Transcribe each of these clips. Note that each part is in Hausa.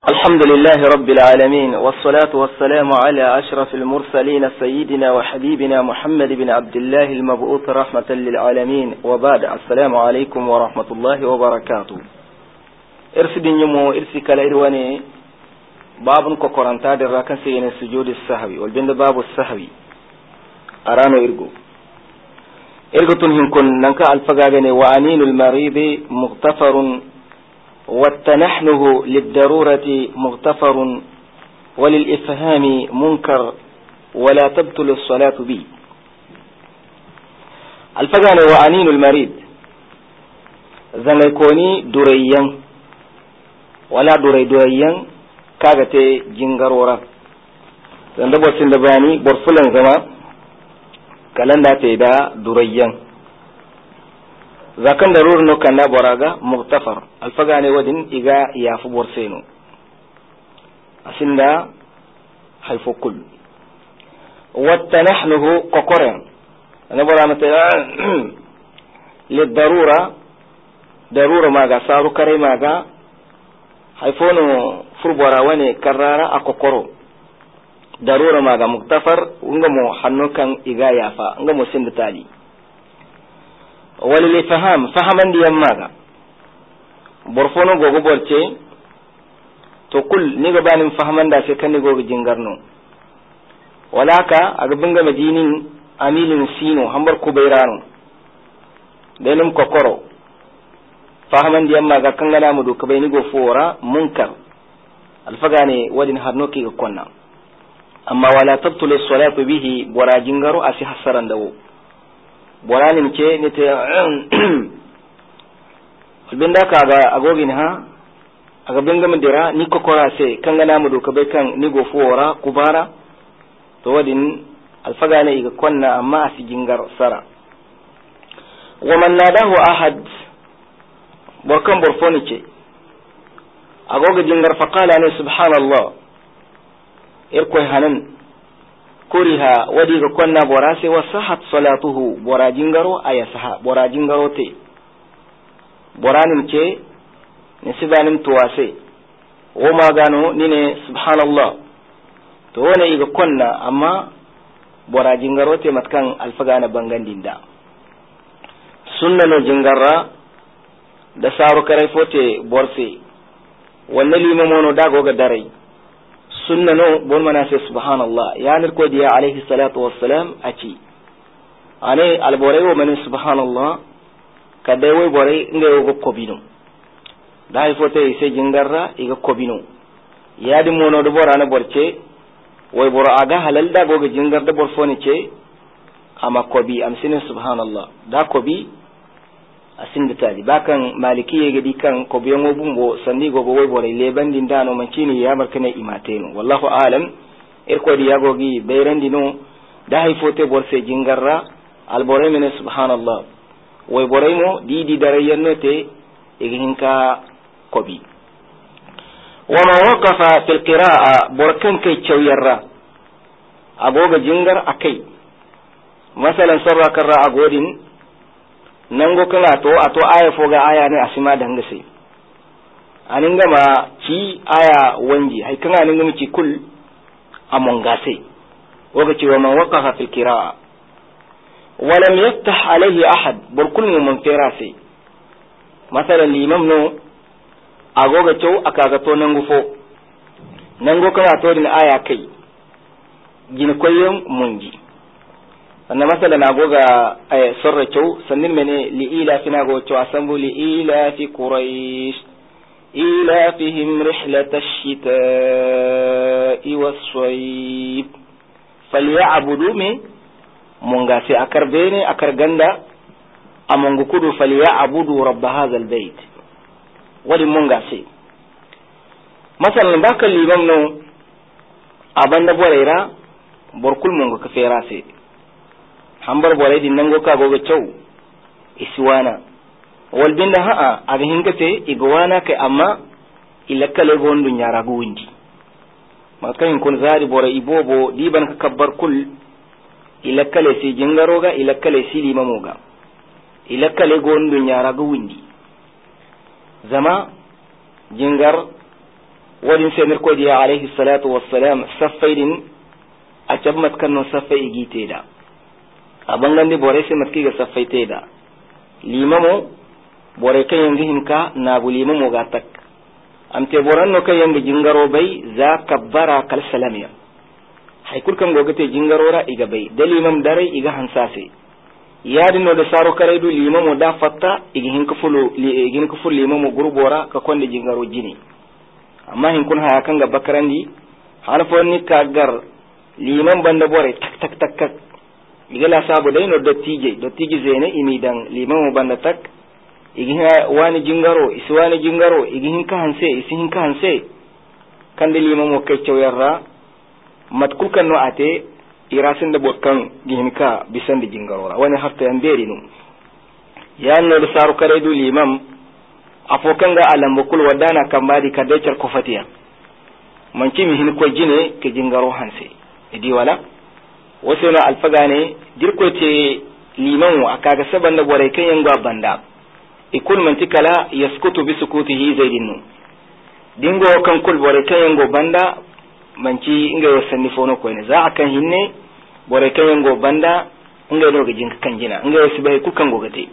الحمد لله رب العالمين، والصلاة والسلام على أشرف المرسلين سيدنا وحبيبنا محمد بن عبد الله المبعوث رحمة للعالمين، وبعد. السلام عليكم ورحمة الله وبركاته. ارسد نمو ارسي كلا إرواني باب كوكورانتا دراكن سيين السجود السهوي والبند باب السهوي أرانو إرغو تنهن كن ننكا الفقاقني وعنين المريض مغتفر والتنحنه للضرورة مغتفر وللإفهام منكر ولا تبطل الصلاة به. الفقان وعنين المريض زنكوني دريا ولا دريا كاغتي جنغرورا زندبو سندباني برفلن زما كالندا تيدا دريا zakan darur no kanda boraga muktafar alfagane wadin iga ya fu borseno asinda hayfo kul watanahnuhu qoqoren ana boramata lidarura darura maga saru kare maga hayfono furbora wane karrara akokoro darura maga muktafar ngamo hanno kan iga yafa ngamo sinditali walil faham fahaman di yammaga borfono gogo borce to kul ni ga banin fahaman da sai kan ni gogo jingarno walaka aga binga madinin amilin sino hambar kubairano denum kokoro fahaman di yammaga kan gana mu do kabai ni go fora munkar alfagane wadin harnoki ga konna amma wala tabtul as-salatu bihi bora jingaro asi hasaran dawo boranin ce ne ta albinda ka ga agogin ha aga binga dira ni kokora sai kan gana mu doka bai kan ni gofuwara kubara to wadin alfaga ne ga konna amma a jingar sara wa man nadahu ahad borkan borfoni ce agoga jingar faqala ne subhanallah irko hanan kuriha wadi ga konna borase wa sahat salatuhu borajingaro aya saha borajingaro te boranim ce ne sibanim tuwase o magano nine subhanallah to wone ga konna amma borajingaro te matkan alfagana bangandinda sunna no jingarra da saru kare fote borse wannan limamono dago ga darai sunna no bon mana sai subhanallah ya nir ko diya alaihi salatu wassalam aci ane alborai wo mani subhanallah kadai wai borai inga yo kobino da hay fote sai jingarra iga kobino ya di mono do borana borce wai boro aga halal da goga jingar da borfoni ce ama kobi am sinin subhanallah da kobi asin da tali bakan maliki ya gadi kan ko biyan obumbo sandi gogo wai bore le bandin dano mancini ya barkane imateno wallahu alam irko di yagogi beyrandi no da hay fote borse jingarra al bore mene subhanallah wai bore mo di darayanno te iginka kobi wa ma waqafa fil qira'a borkan kai chawyarra agoga jingar akai masalan sarra karra agodin nango kana to ato aya foga aya ne asima dangase aninga ma ci aya wanji hay kana aninga mi ci kul amongase woga ci wa man waqafa fil qira'a wa lam yaftah alayhi ahad burkul mun terase masalan limam no agoga cew akaga to nango fo nango kana to din aya kai gina koyon munji sannan masala na goga sorra kyau sannin mene li'ila fina go cewa asambu li'ila fi quraish ila fihim rihlatash shita'i was-sayf falyabudu me munga sai akar bene akar ganda amongu kudu falyabudu rabb hadha al-bayt wali munga sai masalan baka limam no abanda boreira borkul munga ka fera sai hambar borai din nango ka goga cew iswana wal binda ha'a aga hingate igwana kai amma ilakale gondu nyara gundi makan kun zari borai ibobo diban ka kabbar kul ilakale si jingaroga ilakale si limamoga ilakale gondu nyara gundi zama jingar wadin senir ko diya alayhi salatu wassalam safaidin a cabmat kanno safai igite da abangandi bore se matki ga safai te da limamo bore kan yangi hinka na bu limamo ga tak amte boranno kan yangi jingaro bai za kabbara kal salamiya hay kulkan gogate jingarora iga bai da limam dare iga hansase yadino da saro karaidu limamo da fatta igi hinka fulu limamo gurbora ka konde jingaro jini amma hin kun haya kan ga bakarandi halfonni kagar liman banda bore tak tak tak igala sabu dai no dottije zene imidan liman mo banda tak igi wani jingaro iswani jingaro igi hin ka hanse isi hin ka hanse kan de liman mo kay cewyarra matkul kan no ate irasin da botkan gihin ka bisan de jingaro wani hafta yan beri no ya no da saru kare du liman afokan ga alambukul wadana kambadi kadecer kofatiya manci mi hin ko jine ke jingaro hanse idi wala wasu na alfaga ne dirko ce liman wa kaga saban da bore kan yanga banda ikul mantikala yaskutu bi sukutihi zaidinu dingo kan kul bore kan yango banda manci inga wasanni fono ko ne za akan hinne bore kan yango banda inga no gijin kan jina inga wasu bai ku kan gogate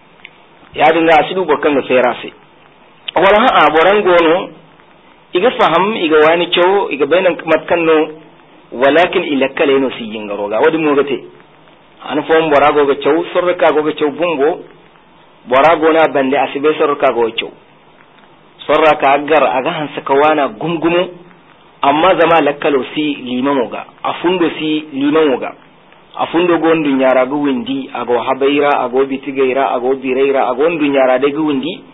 ya dinga asidu bokan ga ferase wala ha boran gono iga faham iga wani cew iga bainan matkanno walakin ilakkale no si jingaro ga wadi mogate an fon borago ga cew sorka go ga cew bumbo borago na bande asibe sorka go cew sorra ka agar aga hansa kawana gumgumu amma zama lakkalo si limamo ga afundo si limamo ga afundo gondu nyara go windi ago habaira ago bitigaira ago bireira ago ndunyara de go windi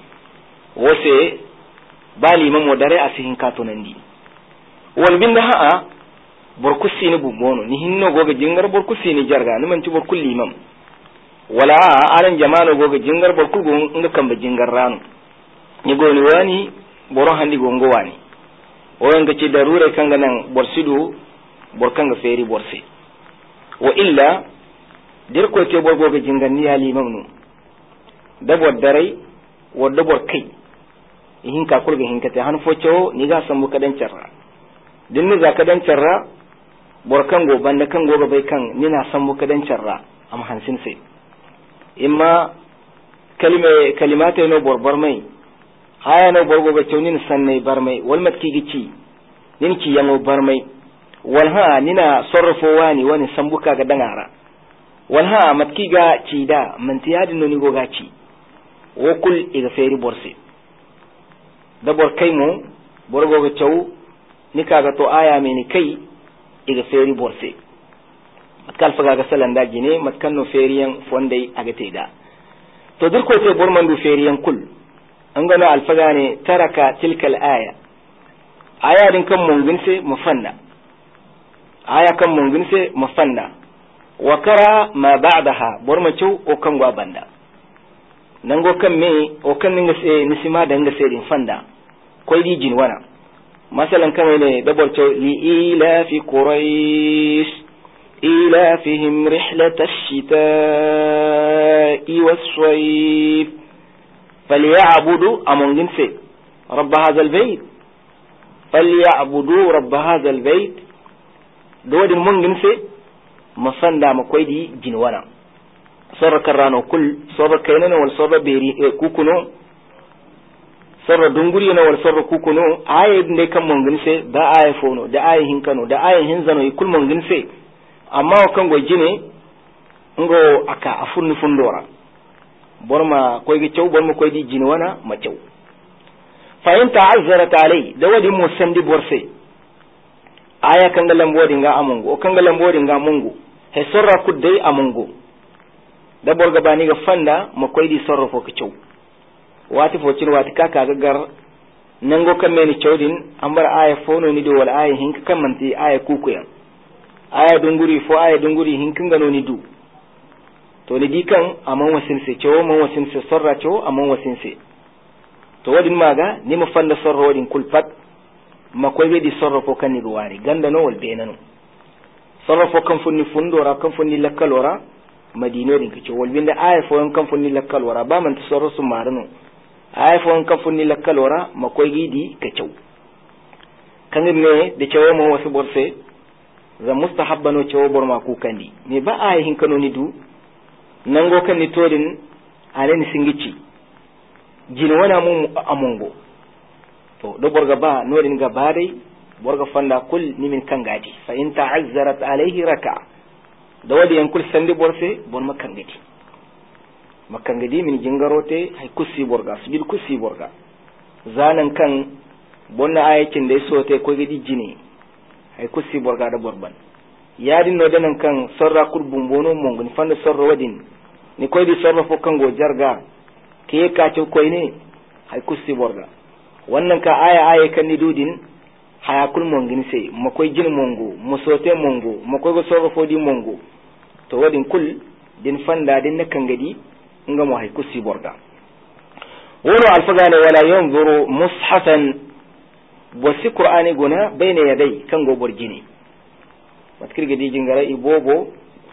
wose ba limamo dare asihin katonandi wal binda ha'a borkusi ni bumbono ni hinno goga jingar borkusi ni jarga ni manti borkul limam wala aran jama'ano goga jingar borkul go nga kamba jingar ranu ni goni wani boro handi gongo wani o nga ci darure kanga nan borsidu borkanga feri borse wa illa dir ko te borgo ga jingar ni ya limam no da boddarai wadda borkai hin ka kulga hin ka ta han focho ni ga sambu kadan charra dinni za kadan charra borkan go banda kan go bai kan nina sambu kadan charra am hansin sai imma kalimata no borbar mai haya no borgo ga chawnin sanne barmai wal matki gici nin ki yango barmai wal ha nina sarrafo wani sambuka ga dangara wal ha matki ga ci da mantiyadi no ni go ga ci wokul iga feri borse da borkai mo borgo ga chaw ni kaga to aya me ni kai iga feri borse matkal faga ga salanda gine matkan no feriyan fondai aga teda to dirko te bormandu feriyan kul an gana alfaga ne taraka tilkal aya din kan mungin se mafanda aya kan mungin se mafanda wa kara ma ba'daha borma chaw o kan gwa banda nango kan me o kan ninga se nisima danga se din fanda koy di jinwana masalan kan ne dabor chaw li ila fi quraish ila fihim rihlat ash-shita'i was-sayf falyabudu amongin se rabb hadha al-bayt falyabudu rabb hadha al-bayt dodin mongin se mafanda makoy di jinwana sorra karrano kul sorra kaynana wal sorra beri kukuno sorra dunguri na wal sorra kukuno aye nde kam mongin se da aye fono da aye hinkano da aye hinzano kul mongin se amma o kango jine ngo aka afunni fundora borma koy gi cew borma koy di jinwana ma cew fa in ta'azzarat alai da wadi mo sandi borse aya kanga lambodi nga amungu o kanga lambodi nga mungu he sorra kuddai amungu da borga bani ga fanda ma koy di sorro fo ko cew wati fo cin wati kaka gagar nango kan meni cewdin ambar aya fono ni do wal aya hinka kan manti aya kukuyan aya dunguri fo aya dunguri hinkin gano ni du to ni dikan amon wasin se cewo mon wasin se sorra cewo amon wasin se to wadin maga ni mo fanda sorro wadin kulpat ma koy be di sorro fo kan ni ruwari ganda no wal benano sorro fo kan funni fundora kan funni lakkalora madino din kace wal binda aya fo kan funni lakkalora ba man sorro su marano aya fo kan funni lakkalora ma koy gidi kacew kangin ne da cewa mu wasu borse za mustahabba no cewa bor ma ku kandi me ba a hin kano ni du nango kan ni todin alen singici jin wana mu amungo to do borga ba nodin ga bare borga fanda kul ni min kangadi fa in ta'azzarat alayhi raka da wadi yan kul sandi borse bon makangadi min jingarote hay kusi borga sujud kusi borga zanan kan bonna ayakin da yasote ko gidi jini hay kusi borga da borban yadin no danan kan sorra kul bumbono mongo ni fanda sorra wadin ni koy di sorra fo kango jarga ke ka ce koy ne hay kusi borga wannan ka aya kan ni dudin haya kul mongin sai makoy jin mongo musote mongo makoy go sorra fo di mongo to wadin kul din fanda din na kangadi nga mo hay kusi borga wono alfagane wala yanzuru mushafan bosi qur'ani gona bayna yaday kango borjini matkir gadi jingara ibobo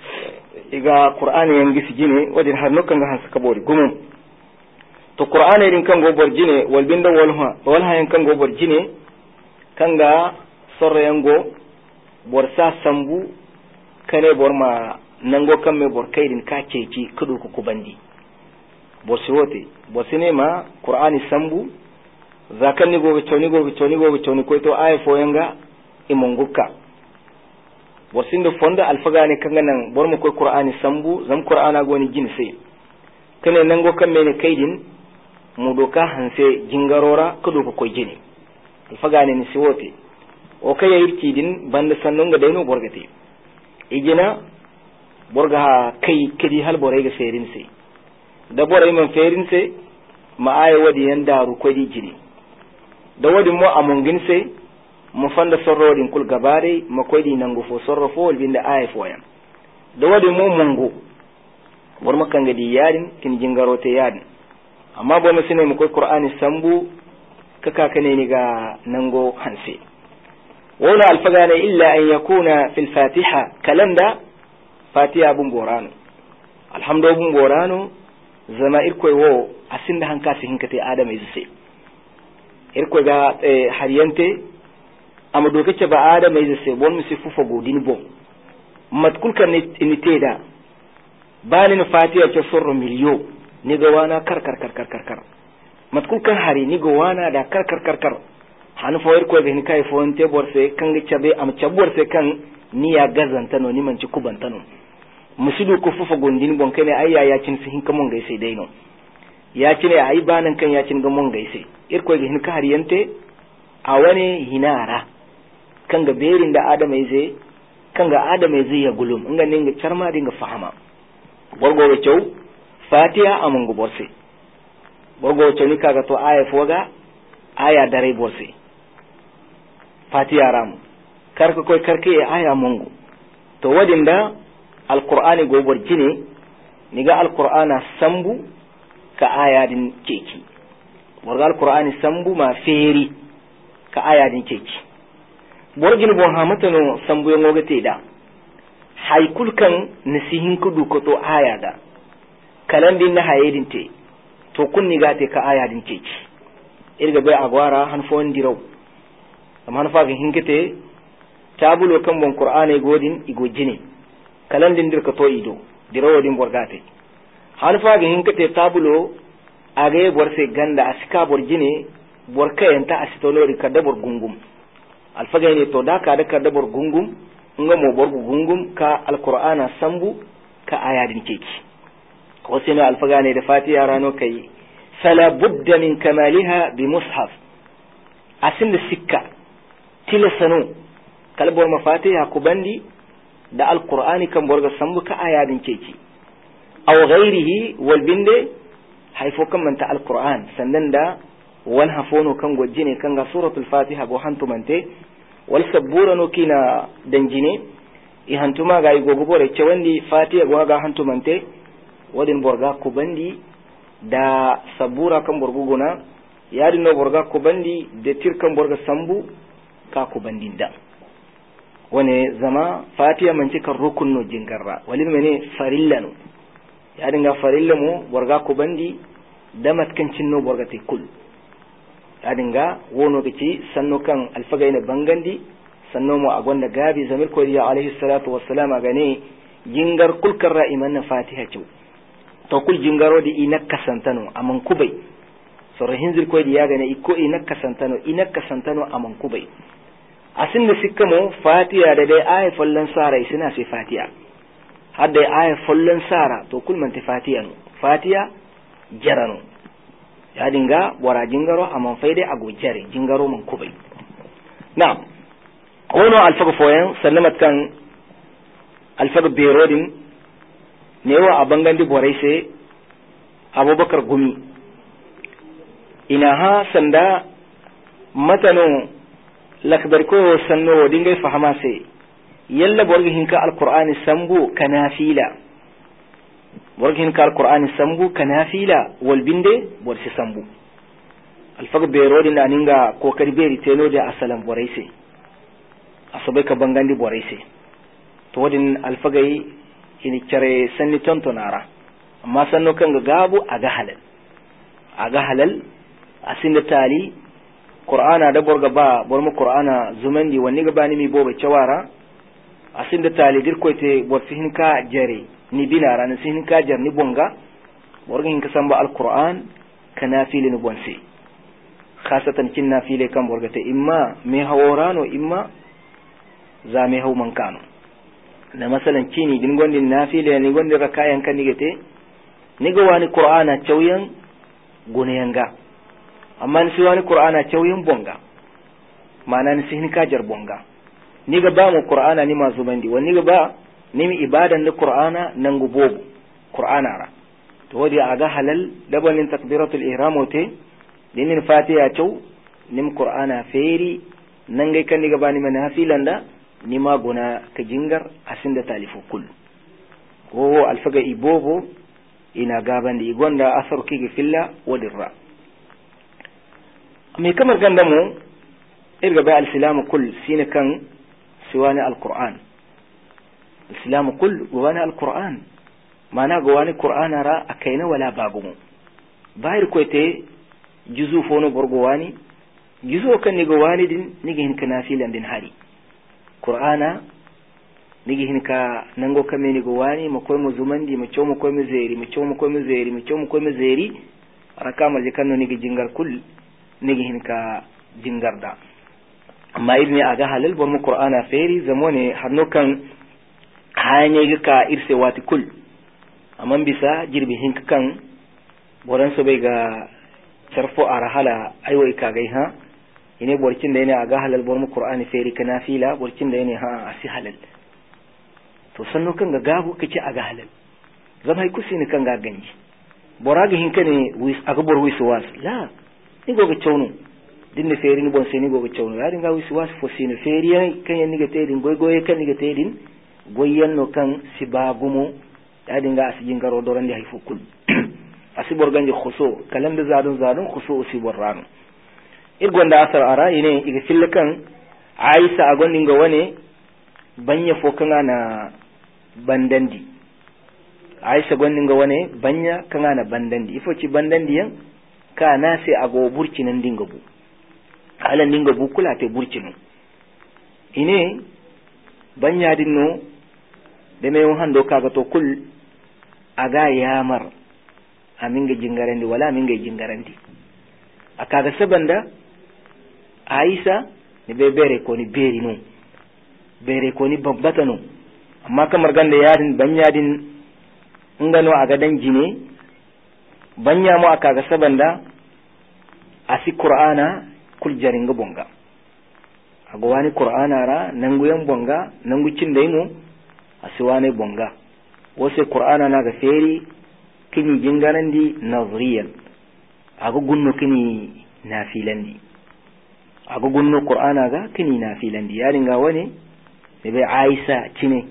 iga qur'ani yangi sijine wadin har nokkan ga hansa kabori gumum to qur'ani din kango borjine wal binda walha yan kango borjine kanga sorre yango borsa sambu kane borma nango kamme bor kaydin ka ceci kudu ku bandi borsi wote borsi ne ma qur'ani sambu zakan ni gobe toni ko to ay fo yanga imonguka borsin do fonda alfagane kanga nan bor mo ko qur'ani sambu zam qur'ana goni jinse kane nango kamme ne kaydin mu doka hanse jingarora kudu ko jini alfagane ni siwote o kay yirti din banda sannonga dayno borgate igina borga kai kidi hal borai ga serin sai da borai man ferin sai ma ayi wadi yanda ru kodi jini da wadi mo amungin sai mu fanda sorro din kul gabare ma kodi nango fo sorro fo wal binda ayi fo yam da wadi mo mungo bor makanga di yarin kin jingarote yadin amma bo sine mu koy qur'ani sambu kaka kane ni ga nango hanse wala alfagana illa an yakuna fil fatiha kalanda fatiha bun borano alhamdu bun borano zama irkoy wo asinda hanka se hinkate adama izse irkoy ga hariyante amado kace ba adama izse bon misi fufa godin bon matkul kan ni teda bani no fatiha ce sorro miliyo ni ga wana kar matkul kan hari ni ga wana da kar hanu fo irkoy ga hinkai fo onte borse kan ga chabe am chaborse kan ni ya gazanta no ni man ci kubanta no musidu ko fufa gondin bon kene ayya ya cin su hinka mon gaise dai no ya cine ayi banan kan ya cin ga mon gaise irko ga hinka hariyante a wani hinara kan ga berin da adamai zai kan ga adamai zai ya gulum inga ninga charma dinga fahama borgo we cew fatiha amungu borse borgo cew ni kaga to aya foga aya dare borse fatiha ram karka koy karke aya mungu to wadinda alqur'ani gobor jine niga alqur'ana sambu ka ayadin ceci borga alqur'ani sambu ma feri ka ayadin ceci borgin bon hamatano sambu yo ngogate da haykul kan nisihin kudu ko to ayada kalandin na hayedin te to kun niga te ka ayadin ceci irga bai agwara han fon diraw amma han fa ga hinkete tabulo kan bon qur'ani godin igo jine kalandin dirka to ido dirawo din borgate han fa ga hinkate tabulo age borse ganda asika borjine borkayenta asitolori kadda bor gungum alfaga ne to da ka da kadda bor gungum nga mo bor gungum ka alqur'ana sambu ka ayadin ceki ko sai alfaga ne da fatiha rano kai fala budda min kamaliha bi mushaf asin da sikka tilasanu kalbor mafatiha ku bandi da alqur'ani kan borga sambu ka ayadin ceki aw ghairihi wal binde haifo kan manta alqur'an sannan da wal hafono kan gojjine kan ga suratul fatiha go hantumante wal sabbura no kina danjine i hantuma ga gogo bore cewandi fatiha go ga hantumante wadin borga ku bandi da sabbura kan borguguna yadi no borga ku bandi da tirkan borga sambu ka ku bandin da wane zama fatiha man cika rukun no jingarra walin mene farillano yadi ga farillamu borga ku bandi da matkancin no borga te kul adinga wono gici sanno kan alfagaina bangandi sanno mo agonda gabi zamir ko ya alaihi salatu wassalam agane jingar kulkar ra'iman na fatiha ce to kul jingaro di inakka santano aman kubai so hinzir ko ya gane iko inakka santano aman kubai asin da sikkamo fatiha da dai aya fallan sara isina sai fatiha hadda aya fallan sara to kul man fatiha jarano ya dinga wara jingaro aman faide ago jare jingaro man kubai na'am ono alfaga foyan sallamat kan alfaga berodin newa a bangandi borai sai abubakar gumi ina ha sanda matano lakbar ko sanno dinga fahama sai yalla borgi hinka alqur'ani sambu kanafila borgi hinka alqur'ani sambu kanafila wal binde borsi sambu alfaga berodin aninga ko kadi beri teno da asalan borai sai asobai ka bangandi borai sai to wadin alfagai ini care sanni tontonara amma sanno kan ga gabu aga halal asinda tali qur'ana da borga ba bormo qur'ana zumandi wani ga bani mi bobe cawara asinda tali dir koyte bor fihin ka jare ni binara ni sihin ka jar ni bonga borga hin ka samba alquran kana fili ni bonse khasatan kin nafile kan borga te imma me haworano imma za me haw mankano na masalan kini din gondin nafile ni gondin rakayan kan nigete niga wani qur'ana chawyan gunayanga amma ni wani qur'ana chawyan bonga mana ni sihin kajar bonga niga ba mu qur'ana ni masu bandi wani niga ba ni mi ibadan ni qur'ana nan gubobu qur'ana ra to wadi aga halal dabalin takbiratul ihram wote dinin fatiha chaw nim qur'ana feri nan gai kan niga ba ni manafilanda ni ma gona ka jingar asinda talifu kul ko alfaga ibobo ina gaban da igonda asar kige filla wadirra me kamar ganda mu irga bai al-islamu kul sine kan siwani al-qur'an al-islamu kul wani al-qur'an mana ga wani qur'ana ra akaina wala bagumu bayir ko te juzu fono borgo wani juzu kan ni ga wani din ni ga hin kana filan din hari qur'ana nigi hinka nango kame ni go wani makoy mo zumandi mo chomo koy mo zeri raka mal jikanno nigi jingar kul nigi hinka jingarda amma ibni aga halal bon mo qur'ana feri zamone hanno kan hanye ka irse wati kul amma bisa jirbi hinka kan boran so be ga charfo arahala aywo ikagai ha ine borcin da yana aga halal bon mo qur'ani feri kana fila borcin da yana ha asi halal to sanno kan ga gabu kace aga halal zama hay kusini kan ga ganji boraga hinka ne wis aga bor wis was la ni go ga chawnu dinne feri ni bon seni go ga chawnu ya dinga wis was fo sini feri kan yan ni ga tedin goy kan ni ga tedin goyen no kan sibagumo ya dinga asijin garo dorande hay fukul asibor ganji khuso kalam da zadun khuso sibor rano irgonda asar ara ine iga fillakan aisha agonin ga wane banya fokanga na bandandi aisha gonin ga wane banya kanga na bandandi ifo ci bandandi yan ka na sai ago burkinan dinga bu halan dinga bu kula te burkinu ine banya dinno da me hando kaga to kul aga yamar aminga jingarandi wala aminga jingarandi akaga sabanda aisha ni bere ko ni beri no bere ko ni babbata no amma kamar ganda yarin banyadin ngano aga dan jine banya mu akaga sabanda asi qur'ana kul jaringa bonga ago wani qur'ana ra nangu yan bonga nangu cindai mu asi wani bonga wose qur'ana na ga feri kini jingarandi nazriyan aga gunno kini nafilandi aga gunno qur'ana ga kini nafilandi yarin ga wani da bai aisha cine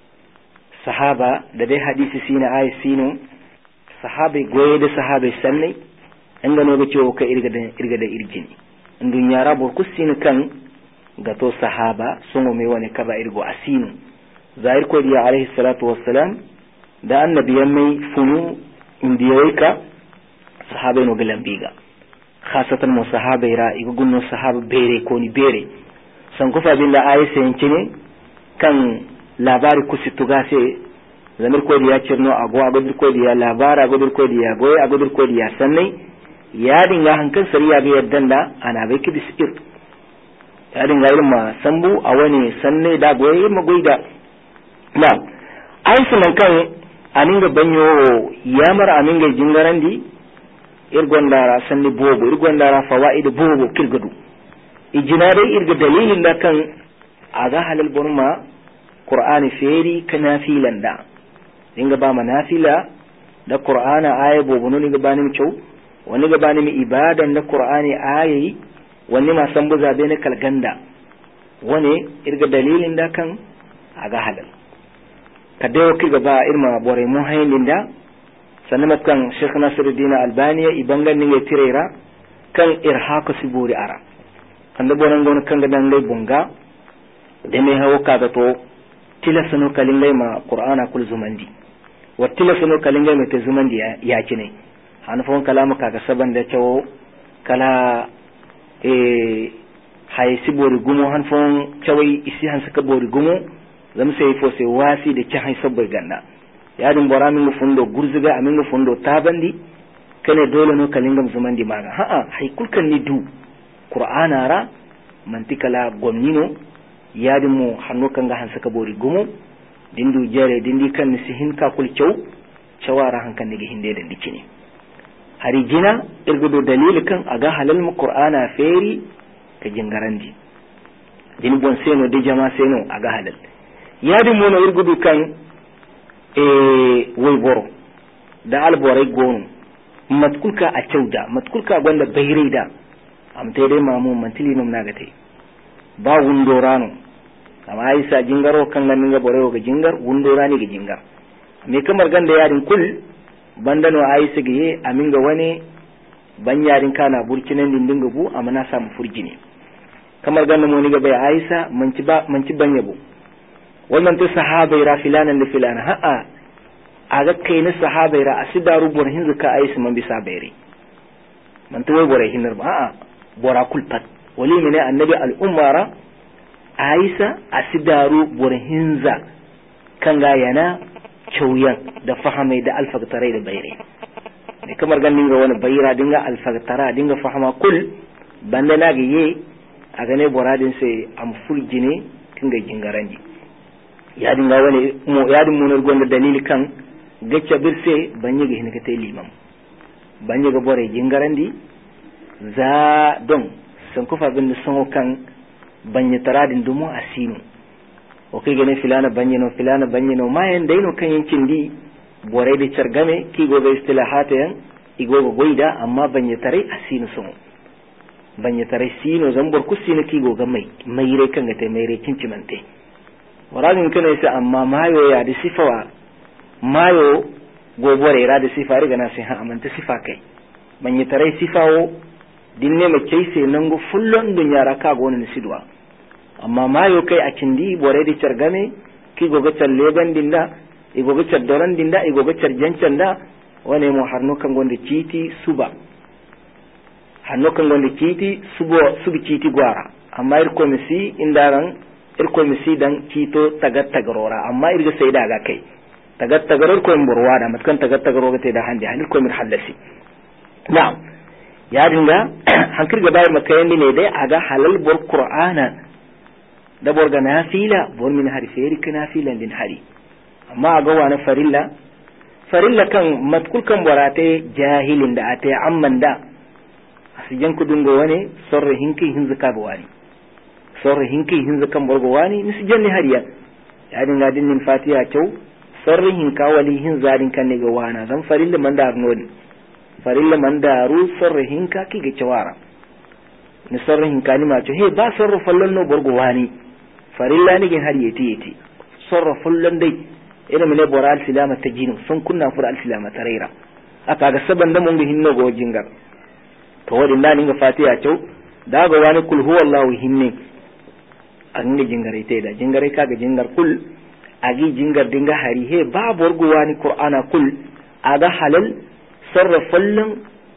sahaba da dai hadisi sina aisino sahabai goye da sahabai sannai an gano ga cewa ka irga da irjini indun yara bor kusini kan gato sahaba sun mai wani kaba irgo asinu zahir ko diya alaihi salatu wassalam da annabiyan mai funu indiyai ka sahabai no galambiga khasatan mo sahaba ira igu gunno sahaba bere ko ni bere san kufa billa ayisa yancine kan labari kusituga se zamir ko diya cerno ago agodir ko diya labara agodir ko diya goy agodir ko diya sannai ya dinga hankan sariya ga yaddan da ana bai kidi sir ya dinga ilma sambu a wani sannai da goy ma goida na ayisa nan kan aninga banyo yamar aminga jingarandi irgondara sanni bobo irgondara fawaid bobo kirgadu ijinare irga dalilin da kan aga halal burma qur'ani feri kana filan da inga ba manafila da qur'ana aya bobo no inga bani cew wani ga bani ibadan da qur'ani ayayi wani ma san buza be ne kalganda wani irga dalilin da kan aga halal kadewo kiga ba irma bore mu hayndin da sannan kan Sheikh Nasiruddin Albani ibangan ninge tirera kan irhaka siburi ara kan da bonan gona kan ga dan dai bunga da me hawo ka ga to tilasano kalingai ma Qur'ana kul zumandi wa tilasano kalingai ma te zumandi ya kine hanfon kalamu kaga saban da cewo kala hay sibori gumo hanfon cewai isi han saka bori gumo zam sai fo sai wasi da ci hay sabbai ganda yadin bora min fundo gurzuga amin fundo tabandi kane dole no kalingam zumandi maga hay kulkan ni du qur'ana ra mantikala gomnino yadin mu hanno kan ga han saka bori gumo dindu jere dindi kan ni sihin ka kul cewara hankan ni hinde da dikini hari jina irgudo dalil kan aga halal mu qur'ana feri ka jingarandi din bon seno de jama seno aga halal yadin mu no irgudo kan way boro da alborai gonu matkulka a cauda matkulka gwanda bayrai da am te dai mamu mantili num naga tai ba wundorano amma aisa jingaro kan ganin ga bore ga jingar wundorani ga jingar me kamar ganda yarin kul bandano aisa ga amin ga wani ban yarin kana burkinan dindin bu amma na samu furgine kamar ganda mu ni ga bai aisa manci banyabo wannan ta sahabai ra filanan da filana a ga kai na sahabai ra asida rubur hin zuka aisu man bisa bayri man to bore hinar ba bora kulpat wali ne annabi al ummara aisa asida rubur hinza kan ga yana chauyan da fahamai da alfaqtarai da bayri ne kamar ganin ga wani bayra dinga alfaqtara dinga fahama kul banda na ga ye a gane boradin sai am furjine kinga jingarandi yadin ga wani yadin munar gonda dalili kan gacce birse banye ga hinka tay limam banye ga bore jingarandi za don san kufa bin sun kan banye taradin dumo asinu o kai gane filana banye no mayan dai no kan yankin di bore da chargame ki go ga istilahata yan igo go goida amma banye tare asinu sun banye tare sino zambor kusina ki go ga mai re kan ga tay mai re cincimante waradin kana yasa amma mayo ya da sifawa mayo gobore ra da sifa riga na sai ha amanta sifa kai man yi tare sifawo dinne mai kai sai nan go fullon dunya ra ka gona ni sidwa amma mayo kai a kindi bore da chargame ki goga challe bandinda i goga chaddoran dinda i goga charjancan da wane mu harno kan gonda citi suba harno kan gonda citi subi citi gwara amma ir komisi indaran irko misi dan kito tagat tagarora amma irga sai da ga kai tagat tagaror ko mburwa da matkan tagat tagarora te da hande hanil ko mir halasi na'am ya dinga hankir ga bayar makayan ne dai aga halal bor qur'ana da bor ga nafila bor min harferi kana nafilan din hari amma aga wani farilla kan matkul kan borate jahilin da ate amman da asijan kudungo wane sorre hinki hinzaka ga wani sorri hinki hinza kan borgo wani nisi janni hariya ya dinga dinnin fatiha kyau sorri hinka wali hin zadin kan ne ga wana zan farilla man da arnodi farilla man da ru sorri hinka ki ga cewara ni sorri hinka ni ma ce he ba sorro fallon no borgo wani farilla ni gen hariye ti sorro fallon dai ina mene boral silama ta jinu sun kunna fur al silama taraira aka ga saban da mun ga hinno go jingar to wadin da ni ga fatiha kyau da ga wani kul huwallahu hinne an ga jingare te da jingare kaga jingar kul agi jingar dinga hari he ba borgo wani qur'ana kul aga halal sarrafallan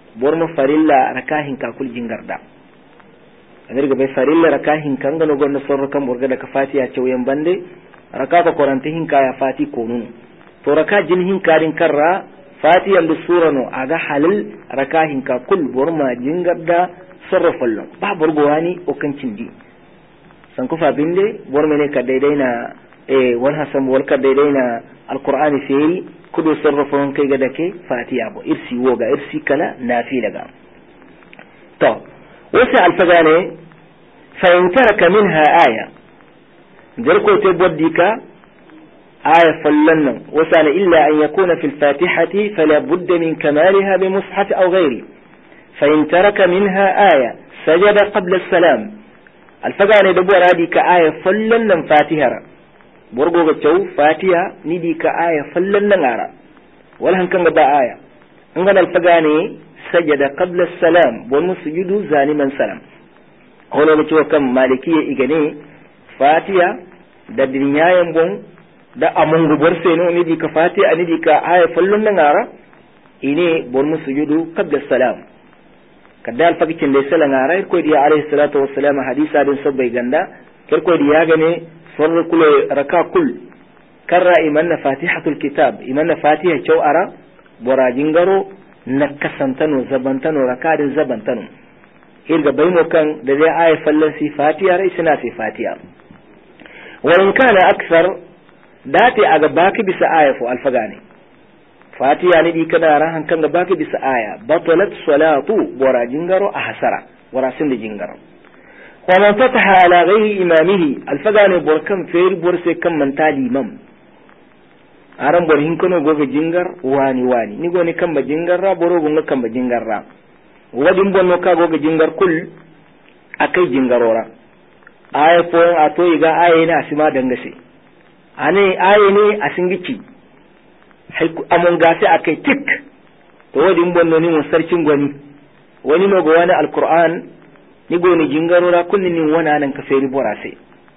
borma farilla rakahin ka kul jingarda agar bai farilla rakahin kan gano gonna sorro kan borga da ka fatiha cewayen bande raka ka korantihin ka ya fati konun to raka jinhin karin karra fatiha da surano aga halal rakahin ka kul borma jingarda sorro fallon ba borgo wani o kan cindi san kufa binde borme ne ka daidai na wal hasan wal ka daidai na alqur'ani sai kudu sarrafon kai ga dake fatiha bo irsi woga irsi kala nafila ga to wasa alfagane fa in taraka minha aya jarko te boddika aya fallan wasa illa an yakuna fil fatihati fala budda min kamaliha bi mushaf aw ghairi fa in taraka minha aya sajada qabla as-salam alfagane da boradi ka aya fallan nan fatihara borgo ga cew fatiha ni di ka aya fallan nan ara wala hankan ga ba aya an ga alfagane sajada qabla salam bon musujudu zaliman salam hono ne cewa kan malikiya igane fatiha da dinyayen bon da amun gubar sai no ni di ka fatiha ni di ka aya fallan nan ara ine bon musujudu qabla salam kadda alfagikin da salan ara ko di alayhi salatu wassalam hadisa din sabbai ganda ko di ya gane صر كل ركع كل كرر إيمان فاتحة الكتاب إيمان فاتحة شو أرى برا جنگرو نكسنتنو زبنتنو ركع زبنتنو إلى بينو كان لذي آية فلسي فاتحة رئيسنا في فاتحة وإن كان أكثر داتي أغباك بس آية فو الفغاني فاتحة ندي كنا راهن كان غباك بس آية بطلت صلاة برا جنگرو أحسرا برا سند جنگرو ومن فتح على غير إمامه الفغاني بركم فير برسي كم من تالي إمام أرام برهن كنو غوغ جنگر واني نيغوني كم بجنگر را برو غنغ كم بجنگر را ودين بنو كا غوغ جنگر كل أكي جنگرورا آية فون أتو إيغا آية نا أسما دنگسي أني آية ني أسنگيچي أمون غاسي أكي تك تو ودين بنو ني مسرچن غني وني نو غوانا القرآن ni goni jingarora kunni nin wana nan ka feri borase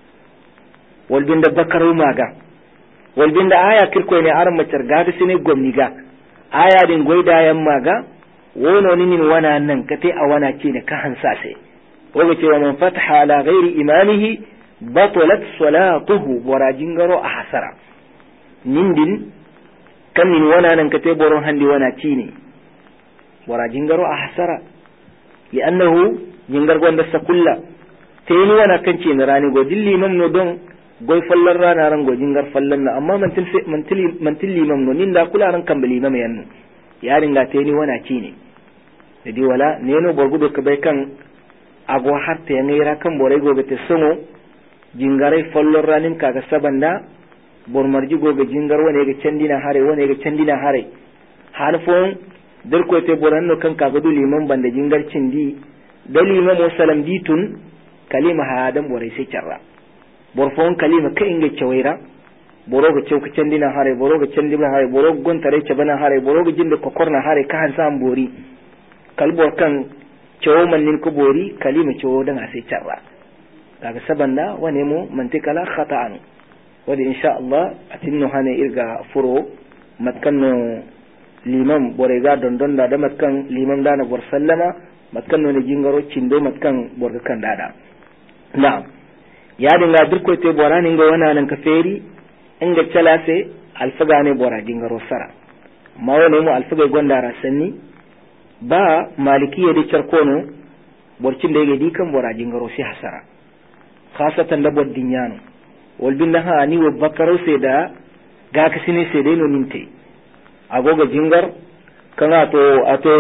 wal binda bakaru maga wal binda aya kirko ne aran macar gada sine gomni ga aya din goida yan maga wono nin wana nan ka te a wana ce ne ka hansa sai woga ce wa man fataha ala ghairi imamihi batalat salatuhu bora jingaro a hasara nindin kan nin wana nan ka te boron handi wana ci ne bora jingaro a hasara li'annahu jingar gonda sakulla teni wana kanci na rani go dilli mam no don goy fallar rana ran go jingar fallan na amma mantil limam no ninda kula ran kambali mam yanno yarin ga teni wana ci ne da di wala neno borgudo ka bai kan ago harta yangira kan borai go ga tesongo jingarai fallar ranin kaga sabanda bor marji go ga jingar wane ga candina hare halfon dar ko te boranno kan kaga du limam banda jingar cindi dalima mo salam ditun kalima hadan bore sai charra borfon kalima kai inga cewaira boroga cewka candina hare boroga candina hare boroga gontare cabana hare boroga jinde kokorna hare ka hansa bori kalbor kan cewo mannin ko bori kalima cewo dan sai charra daga sabanda wane mo mantikala khata'an wadi insha Allah atinno hane irga furo matkanno limam borega dondon da matkan limam dana bor sallama matkan no ne jingaro cindo matkan borga kan dada na'am ya dinga dirko te borani ngo wana nan ka feri inga calase alfaga ne bora jingaro sara mawone mu alfaga gondara sanni ba malikiya de charkono borcin da yake dikan bora jingaro si hasara khasatan da boddin yano wal bin ha ni wa bakaro sai da ga kasine sai dai no ninte agoga jingar kana to ate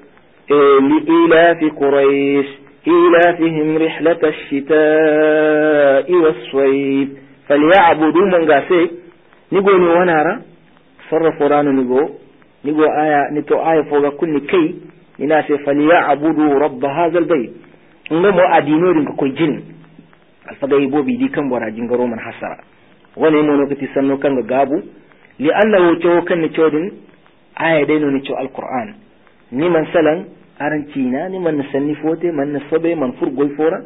لإيلاف قريش إيلافهم رحلة الشتاء والصيف فليعبدوا من غاسي نيغو ني ونارا صرف ورانو نيغو نتو آية فوق كل كي نناسي فليعبدوا رب هذا البيت نمو أدينورين كوي جن الفضائي بوبي دي كم ورا جنغرو من حسرا ونمو نكتي سنو كان غابو لأنه تو كان نتودن آية دينو نتو القرآن نمن سلن arancina ni man sanni fote man sobe man furgoy fora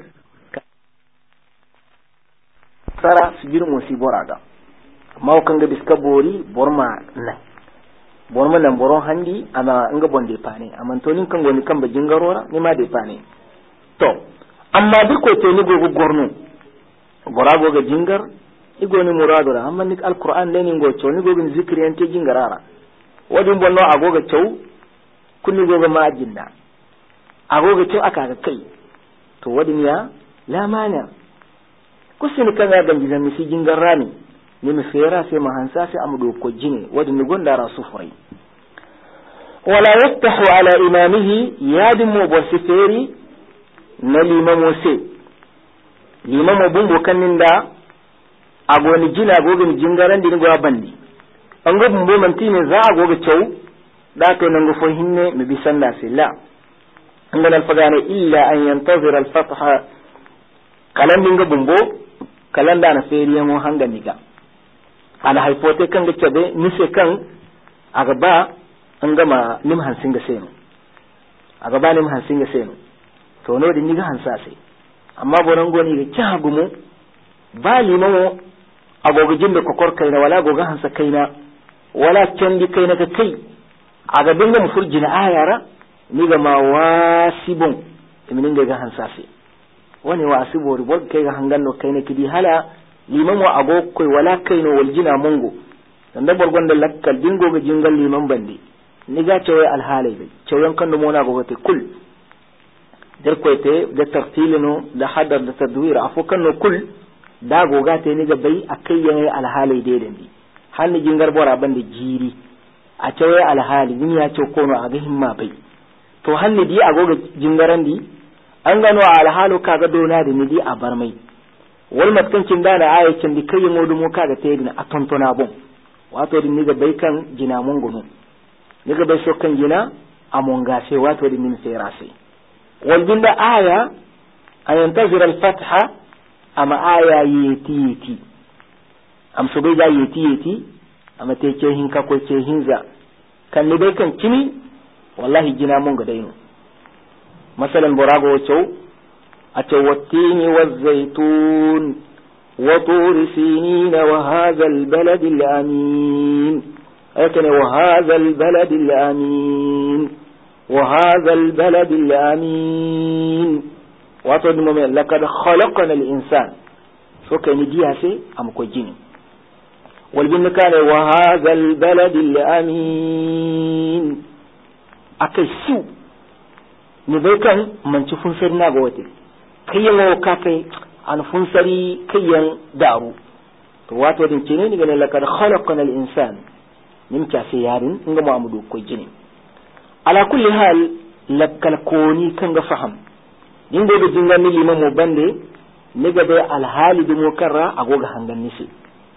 sara su jirmo si boraga maw kanga biska bori borma na borma nan boron handi ama nga bonde pane amantonin kan goni kan ba jingarora ni ma de pane to amma duk ko te ni go gorno gorago ga jingar igoni muradura amma ni alquran ne ni go to ni go bin zikri ante jingarara wadin bonno agoga cew kunni go ga majinna agoga cew aka ga kai to wadin ya la mana kusini kan ga ganji da misi jingarani ni mi fera sai mahansa sai amdo ko jine wadin gonda ra sufuri wala yaftahu ala imamihi yadimu bosiferi na limamo se limamo bumbo kanninda agoni jina gogin jingaran din go bandi an go bumbo mantine za a goga cew da to nan go fo hinne mi bisanda silla an ga alfagane illa an yantazira alfatha kalan dinga bumbo kalan da na feriya mo hanga niga ana haifote kan ga cebe ni se kan aga ba an gama nim hansin ga seno aga ba nim hansin ga seno to no din niga hansa sai amma bonan goni ga kya gumu ba limamo agogajin da kokor kaina wala goga hansa kaina wala candi kaina ka kai aga dinga mu furjina ayara niga ma wasibun min ga hansa sai wani wasibo ribol kai ga hanganno kaina kidi hala limamo agokoi wala kaino waljina mungo dan da borgon da lakkal dingo ga jingal liman bandi niga cewa alhalai bai cewa kan da mona gogote kul der koyte da tartilino da hadar da tadwir afukan no kul da goga te ni ga bai akai yayi alhalai daidan di hanni jingar bora bande jiri a cewa alhali ni ya ce kono a ga himma bai to hanni di agoga jingaran di an gano alhalu kaga dona da ni di a barmai wal matkancin da na ayakin di kai modu mo kaga te din a tontona bon wato din ni ga bai kan jina mun gunu ni ga bai so kan jina a mun gase wato din min sai rase والجنة آية أن ينتظر الفتح أما آية يتي أم سبيجا يتي أما تيجيهن كاكو تيجيهنزا كان لبيكا كمي والله جنا مونغ دينو مثلا براغو أتو والتين والزيتون وطور سينين وهذا البلد الأمين لكن وهذا البلد الأمين وهذا البلد الأمين واتود ممن لقد خلقنا الإنسان سو كان دي هسي أم كوجيني والبن كان وهذا البلد الأمين أكي سو نبيكا من تفن سرنا قوتي كيان وكاكي أن فنسري كيان دارو واتود انتنين لقد خلقنا الإنسان نمكا سيارين نغم عمدو كوجيني ala kulli hal lakkal koni kan ga faham din da jinga ni limamu bande ni ga da alhali da mo karra agoga hangan nisi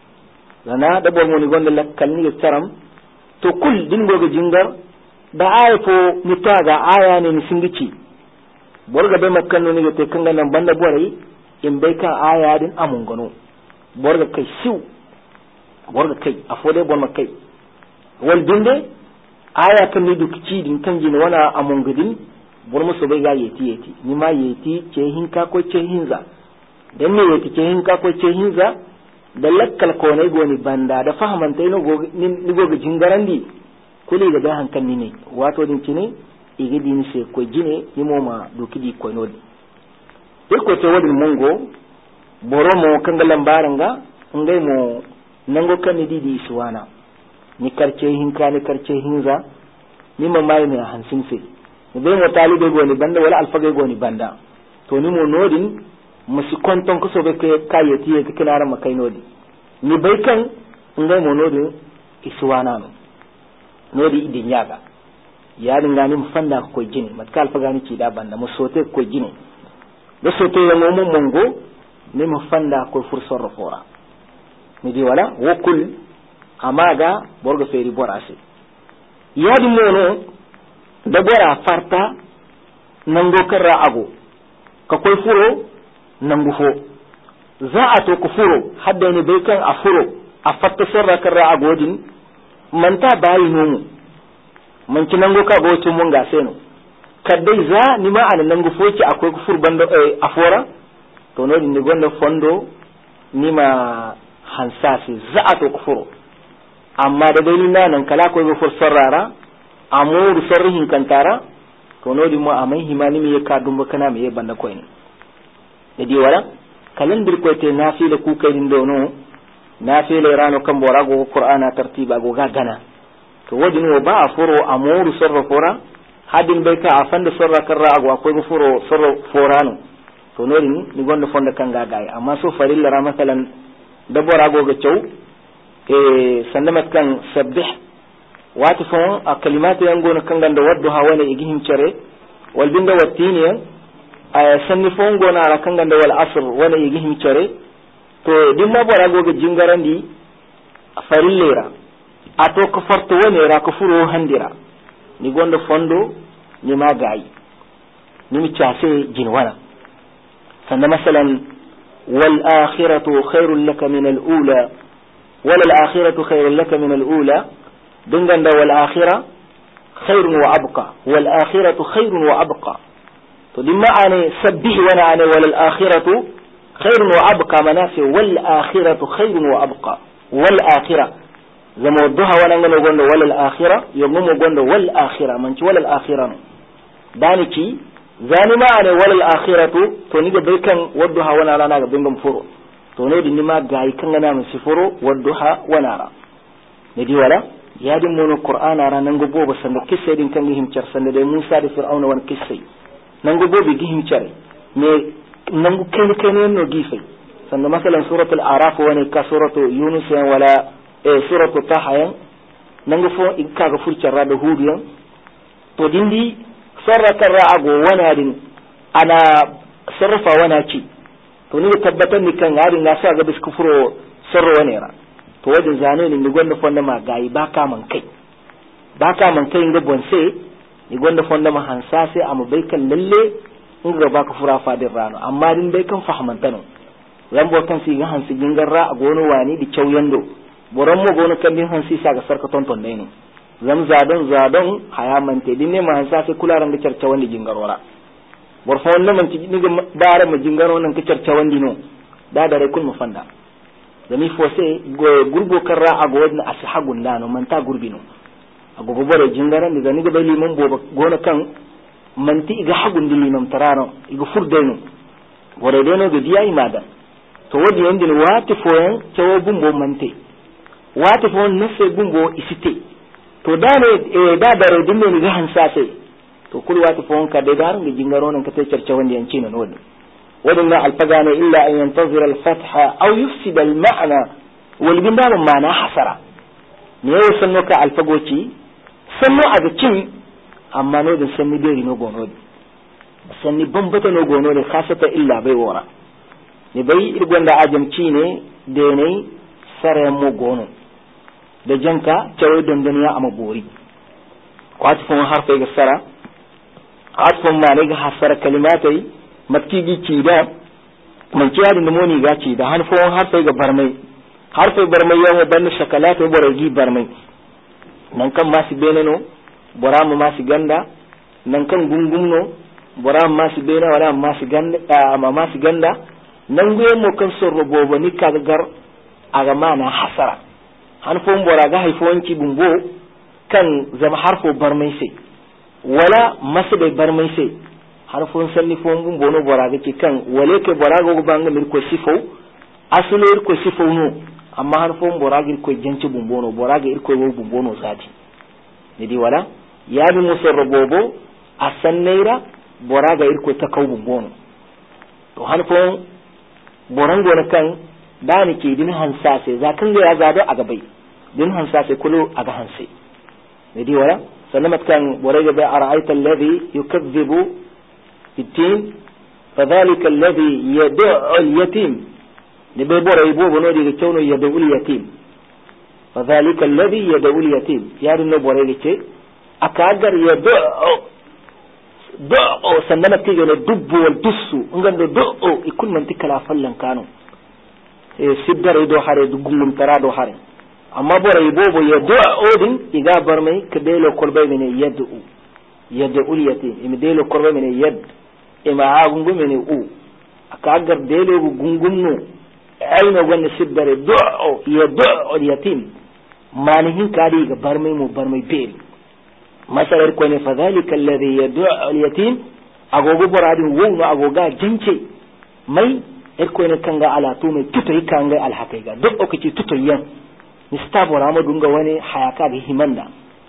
dana da bo mo ni gonda lakkal ni taram to kul din go ga jingar da ayfo ni taga aya ne ni singici borga be makkan no ni ga te kan ga nan banda borai in bai kan aya din amun gano borga kai siu borga kai afode bon makai wal dinde aya kan ni dukci din kan jina wana amongudin bur musu bai ga yeti ni ma yeti ce hinka ko ce hinza dan ne yeti ce hinka ko ce hinza da lakkal ko ne goni banda da fahamanta ino go ni go jingarandi kuli da hankan ni ne wato din cine igi din se ko jine ni moma dukidi ko nodi ko to wadin mungo boromo kan ga lambaranga ngai mo nango kan ni didi suwana ni karce hinka ni karce hinza ni mamai ne hansin fe ni be mo talibe goni banda wala alfage goni banda to ni mo nodin musi konton ko sobe ke kayeti e kinara makai nodi ni bai kan ngai mo nodin iswana no nodi idin yaga ya dinga ni mfanda ko jini matka alfaga ni ci da banda mo sote ko jini da sote ya mo mongo ni mo fanda ko fursor rafora ni di wala wokul amaga borgo feri borase yadi mono da bora farta nango karra ago ka koy furo nangu fo za a to ku furo hadda ne bai kan a furo a fatta sarra karra ago din manta bayi nomu man ki nango ka go to mun ga seno kadai za ni ma an nangu fo ki akwai ku fur bando afora to no din ni gondo fondo ni ma hansasi za a to ku furo amma da dai nan kala ko go for sarrara amuru sarrihin kantara to no di mo amai himani mi ka dumba kana mi banda ko ni da di wala kalan bir ko te nafila ku kai din dono nafila rano kan bora go qur'ana tartiba go ga gana to wadi no ba furo amuru sarra fora hadin bai ka afanda sarra karra go akwai go furo sarra forano to no ni gonda fonda kan ga gaay amma so farilla ra masalan da bora go ga cew sandamat kan sabbih wati fon a kalimatu yango na kan ganda waddu hawana igihim cere wal binda wattini sanni fon gona ara kan ganda wal asr wana igihim cere to dimma bora go ga jingarandi farillera ato ko forto woni ra ko furo handira ni gonda fondo ni magayi ni mi chase jinwana sanda masalan wal akhiratu khairul laka min al ula wal akhiratu khairul laka min al ula dinganda wal akhirah khairun wa abqa wal akhiratu khairun wa abqa to dimma ane sabbih wana ane wal akhiratu khairun wa abqa manasi wal akhiratu khairun wa abqa wal akhirah zama wadduha wana ngano gondo wal akhirah yomo gondo wal akhirah manci wal akhirah daniki zani ma ane wal akhiratu to ni ga baykan wadduha wana rana ga bingam furo to ne dinni ma gayi kan ngana mun sifuro wadduha wana ra ne di wala ya din mono qur'ana ra nan go boba sanda kisse din kan him char sanda de musa da fir'auna wan kisse nan go bobi gihim char me nan go ken no gifai sanda masalan suratul araf wani ka suratul yunus wala suratul taha nan go fo ikka ga furchar ra da hudiyan to dindi sarraka ra'ago wana din ana sarrafa wana ci to ni tabbatar ni kan yarin na sa ga bisku furo sarro wane ra to wajen zane ni gonda fonda ma gayi baka man kai ga bonse ni gonda fonda ma hansa sai amma bai kan lalle in ga baka fura fadin rano amma din bai kan fahimanta no lambo kan si ga hansi gingarra a gono wani di chawyando boran mo gono kan din hansi sa ga sarka tonton dai ne zam zadon haya mante din ne ma hansa sai kula ran ga charcha wanda gingarora bor fa wannan man ci ni ga bare ma jingaro nan ka charcha wandi no da dare kun mu fanda dami fose gurbo karra ago wadna ashagun dano manta gurbino ago bore jingaran diga ni ga bali mun boba gona kan manti iga hagun dili nam tarano iga furdeno bore deno ga diya imada to wodi yandin wati foyen cewo bumbo mante wati fon nafe bumbo isite to dane da dare dinne ni ga hansa sai to kul wati fon ka de garan ga jingaro nan ka te cerce wanda yanci nan wodi ودنا الفجانة إلا أن ينتظر الفتح أو يفسد المعنى والبندام معنى حسرة نيو سنوك الفجوتي سنو أذكين أما نود سني ديري نوغو نود سني بمبتا نوغو نود خاصة إلا بيورا نبي إرغوان دا عجم تيني ديني سرى موغونو دا جنكا تاوي دندنيا أما بوري وعطفهم حرفة السرى عطفهم معنى حسرة كلماتي matkigi ci da man kiyari da moni ga ci da hanfon harfai ga barmai harfai barmai yawo ban shakalata boragi barmai nan kan masu beneno boramu masu ganda nan kan gungumno boramu masu bena wala masu ganda amma masu ganda nan guye mo kan sorro bobo ni kaga gar aga mana hasara hanfon boraga haifonci bumbo kan zama harfo barmai sai wala masu bai barmai sai harfon sanni fon bun bono boraga ci kan wale ke boraga go banga mir ko sifo asule ko sifo no amma harfon boraga ko janci bun bono boraga ko go bun bono zati ne di wala ya bi musarrabobo asanneira boraga ko takaw bun bono to harfon borango na kan dani ke din hansa sai zakan ga ya zado a gabai din hansa sai kulo aga hanse ne di wala sallamat kan boraga bai ara'aita alladhi yukazzibu التين فذلك الذي يدع اليتيم نبي بورا يبو بنودي كيونو يدع اليتيم فذلك الذي يدع اليتيم يعني نبي بورا يجي أكاجر يدع دع سنمت كي يقول الدب والدس انغان دع يكون من تكلا فلن كانوا سيدر يدو حاري دقوم ترادو حاري أما بورا يبو يدع أودين إذا برمي كديلو قربي من يدع اليتيم إمديلو قربي من يد ima agungume ne akagar dele gungumno ayno gonne sibbare du'o ya du'o yatim manihin kadi ga barmai mu barmai beri masalar ko ne fa zalika alladhi yad'u al-yatim agogo boradin wonno agoga jince mai ko ne kanga alatu mai tutoyi kanga alhaqaiga duk okaci tutoyan mista borama dunga wani hayaka ga himanda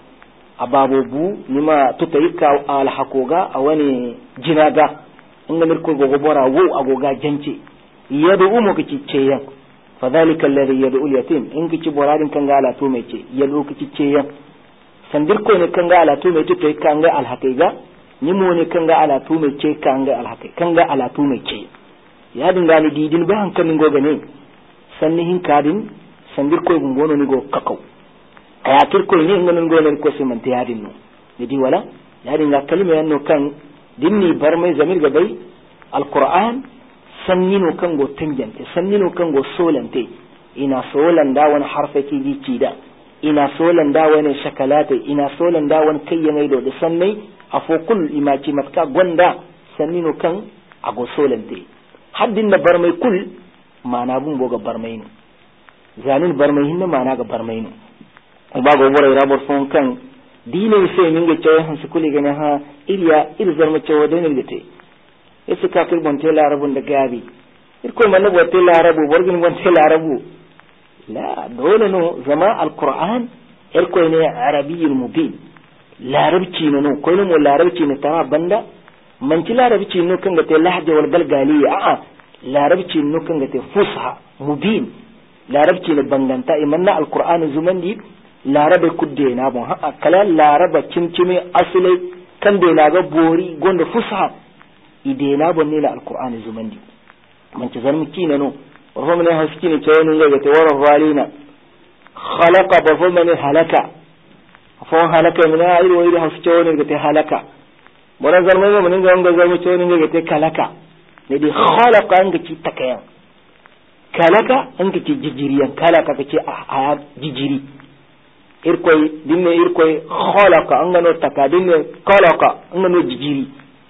ababobu nima tutoyi ka alhaqoga a wani jinaga inga mirko gogo bora wo agoga jince yad'u mu kici ceyan fa zalika alladhi yad'u al-yatim in kici boradin kanga alatu mai ce yad'u kici ceyan sandir ko ne kanga alatu mai tutoyi kanga alhaqaiga nimo ne kanga alatu mai ce kanga alhaqai kanga alatu mai ce ya dinga ni didin ba hankalin goga ne sanni hin kadin sandir ko gungono ni go kakau aya tir ko ni ngana ngona ko se man tiyadin no di wala ya dinga kalma yanno kan dinni bar mai zamir ga bai alquran sanni no kan go tanjante sanni no kan go solante ina solanda wani harfaki ji cida ina solanda wani shakalata ina solanda wani kayyanai do da sannai afokul imaci matka gonda sanni no kan ago solante haddin da barmai kul mana bun boga barmai ne zanin barmai hinna mana ga barmai ne ba go bore rabar fon kan dine sai min ga cewa hansu kuli gane ha iriya irzar mace wadai ne gate yasu ka kir bonte larabun da gabi irko man bo te larabu borgin bonte larabu la dole no zama alquran irko ne arabiyyul mubin larabci no ko no larabci ne tara banda man ci larabci no kan ga te lahja wal galgaliya a'a larabci no kan ga te fusha mubin larabci ne banganta imanna alqur'ani zumandi larabe kudde na bon ha kala laraba cimcime asile kan de na ga bori gonda fusha ide na bon ne la alqur'ani zumandi man ci zarmi kina no warfo ne haski ne ce wani ga te warar walina khalaqa barfo ne halaka fa halaka min ayi wa ida haski wani ga te halaka boran zarmai mun ga wanga zarmi ce wani ga te kalaka ne di khalaqa an ga ci takayan kalaka an ga ci jijiriyan kalaka kace a jijiri irkoy dinne irkoy khalaqa an ga no taka dinne kalaka an ga no jijiri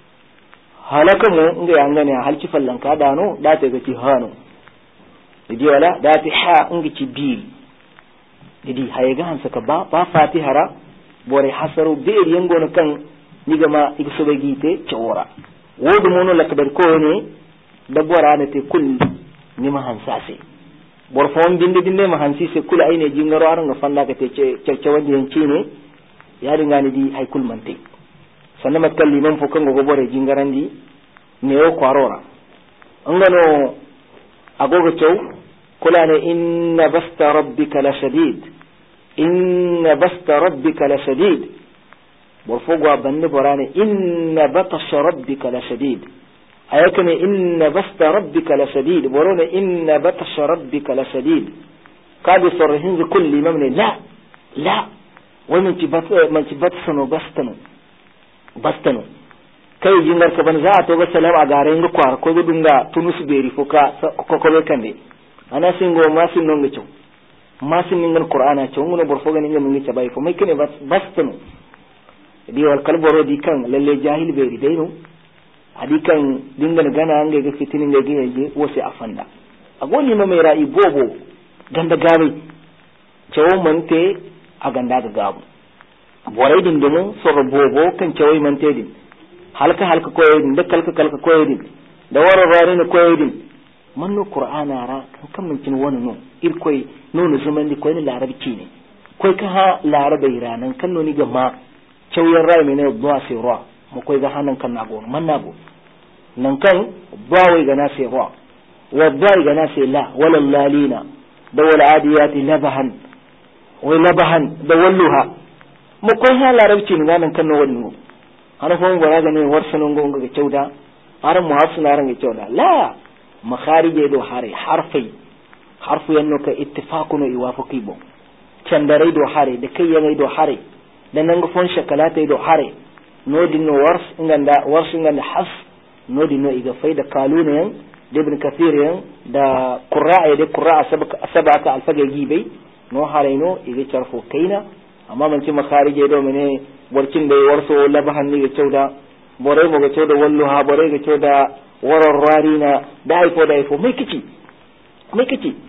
halaka mu nga yanga ne halci fallan ka dano da ta ga ci hano idi wala da ta ha an ga ci bi idi haye ga hansa ka ba fatihara bore hasaru be yango no kan niga ma igso be gite cewora wodu mono lakbar ko ne da bora ne te kul ni ma hansase bor fon dinde ma hansi se kul ayne jingaro aranga fanda ka te cewcewande yanci ne ya dinga ni di hay kul mante sannan makalli man fo kan go bore jingarandi ne o kwarora angano agogo cew kula ne inna basta rabbika la shadid inna basta rabbika la shadid borfo gwa bande borane inna batasha rabbika la shadid ayakane inna basta rabbika la shadid borone inna batasha rabbika la shadid kadi sorhin kulli mamne la wa man tibat sano bastano kai jingar ka ban za a to ga salam a garin ga kwar ko dunga tunus beri foka ko be kande ana singo masin non gicho masin ningan qur'ana ce ngono borfo ga ningan ngi bai fo mai kene bastano di wal kalboro di kan lalle jahil beri dai no adi kan dingan gana an ga fitinin ga giye wose afanda agoni ma mai ra'i bobo ganda gabe cewo mante a ganda ga gabu borai din domin soro bobo kan cewa mante din halka koyedin da kalka koyedin da wararare ne koyedin manno qur'ana ra kan mun kin wani no irkoi no zaman di koyi larabci ne koi ka ha larabai ranan kan no ni ga ma cewyar rai ne duwa sai ruwa mu koi ga hanan kan nago man nago nan kan bawai ga na sai ruwa wa bawai ga na sai la wala lalina da wal adiyati labahan wa labahan da walluha mu koi ha larabci ne nan kan no wani ana fa mun bara ga ne warsanon gonga ga cewda aran mu hasuna ran ga cewda la makharije do hare harfu yanno ka ittifaqun iwafaqi bo candare do hare da kai yanai do hare da nan fon shakalata do hare nodi no wars inganda has nodi no iga faida kaluna yan da ibn kathir yan da qurra'a sabaka alfaga gibe no hare no iga charfo kaina amma man ci makharije do mene warkin da warso labahan ni ga cewda bore mo ga cewda walluha bore ga cewda warar rarina da ifo mai kici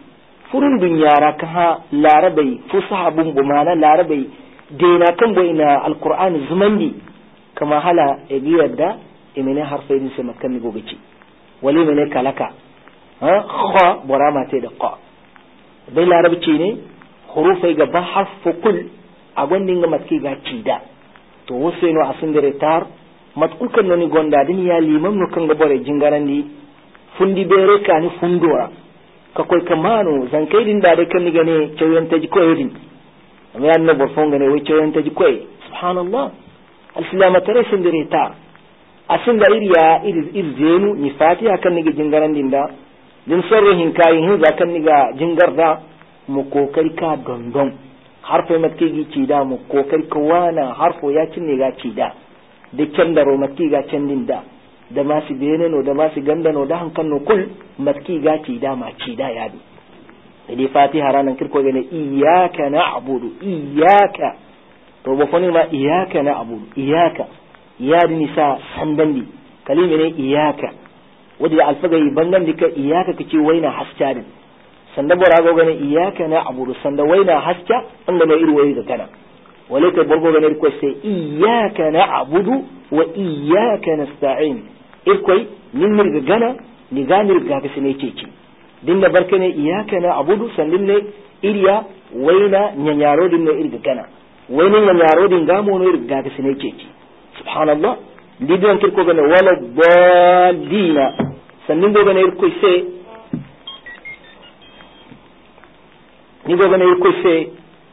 furun dunyara ka ha larabai fusaha bumbu mana larabai dena kan bo ina alqur'ani zumandi kama hala yadda imene harfai din sai makan gogaci wali mene kalaka kha borama te da qa bai larabci ne hurufai ga ba harfu kul a gwandin ga matki ga cida to wasu no asin da retar matkukan no ni gonda din ya liman no kan ga bore jingarandi fundi bere ka ni fundora ka koy kamano zan kai din da kan ni gane cewen taji koy din amma ya no borfon gane wai cewen taji koy subhanallah al-islam tare sin da retar asin da iriya irzenu ni fatiha kan ni jingarandi da din sarrihin kayin hin za kan ni ga jingarda mu kokari ka dondon harfo matki gi cida mu kokari ka wana harfo ya cinne ga cida da kendaro matki ga cendin da masu beneno da masu gandano da hankan no kul matki ga cida ma cida ya bi dai fatiha ranan kirko gane iyyaka na'budu iyyaka to ba fani ma iyyaka na'budu iyyaka ya di nisa sandandi kalime ne iyyaka wadi alfagai bangan dika iyyaka kace waina hascarin sanda bora go gane iyyaka na'budu sanda waina hasca anda no irwayi ga kana walaka borgo gane ko sai iyyaka na'budu wa iyyaka nasta'in irkoi min mirga gana ni ganir ga kasine cece dinda barkane iyyaka na'budu sandin ne iriya waina nyanyaro din ne irga gana waina nyanyaro din gamo no irga kasine cece subhanallah didan kirko gane wala dallina sandin go gane irkoi sai ni go gane irkoi sai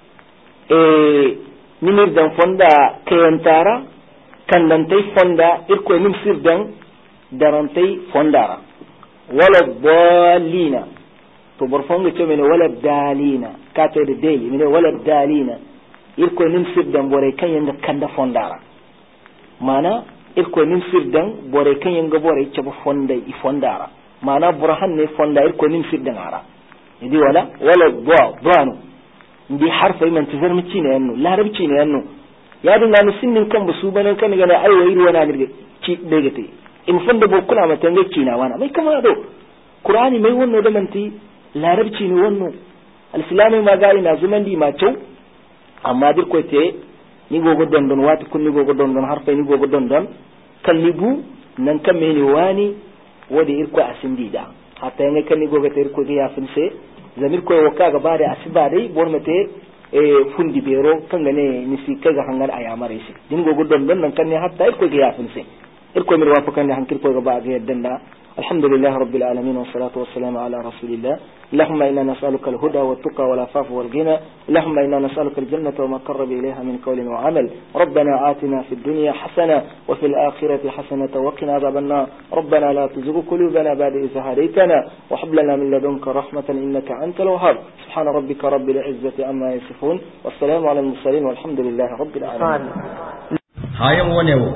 nimir dan fonda kayantara kandantai fonda irko nim sirdan darantai fondara wala dalina to borfonga ce mene wala dalina ka to da dai mene wala dalina irko nim sirdan bore kan yanga kanda fondara mana irko nim sirdan bore kan yanga bore ce ba fonda i fondara mana burhan ne fonda irko nim sirdan ara idi wala danu ndi harfa man tazarmici ne yanno larabci ne yanno ya dinga ni sinnin kan basu banan kan ga ai wai ruwana ne ci daga te in fanda bo kula mata ngaki na wana mai kama do qur'ani mai wannan da manti larabci ne wannan al-islami ma ga ina zuman di ma cew amma dir ko te ni gogo dondon wati kun ni gogo dondon harfa ni gogo dondon kallibu nan kan meni wani wodi irko asindi da hatta ne kan ni gogo te irko ya finse zamir ko waka gaba da asiba dai bor mate fundi bero kan gane nisi kai ga hangar ayamare shi din gogo don nan kan ne hatta irko ga yafin sai irko mir wafa kan hankir ko gaba ga yaddan da alhamdulillah rabbil alamin wa salatu wassalamu ala rasulillah اللهم إنا نسألك الهدى والتقى والعفاف والغنى اللهم إنا نسألك الجنة وما قرب إليها من قول وعمل ربنا آتنا في الدنيا حسنة وفي الآخرة حسنة وقنا عذاب النار ربنا لا تزغ قلوبنا بعد إذ هديتنا وهب لنا من لدنك رحمة إنك أنت الوهاب سبحان ربك رب العزة عما يصفون والسلام على المرسلين والحمد لله رب العالمين hayan wanewo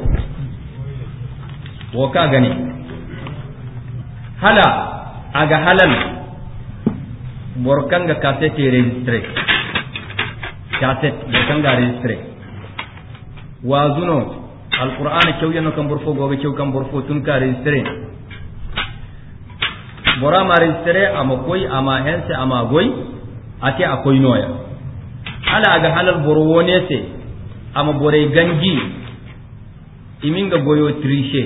woka gani hala aga halal borkanga cassette registré cassette borkanga registré wazuno alquran cewyano kam borfo goga cew kam borfo tun ka registré bora ma registré ama koy ama hense ama goy ate akoy noya ala aga halal boro wonese ama bore ganji iminga goyo tricher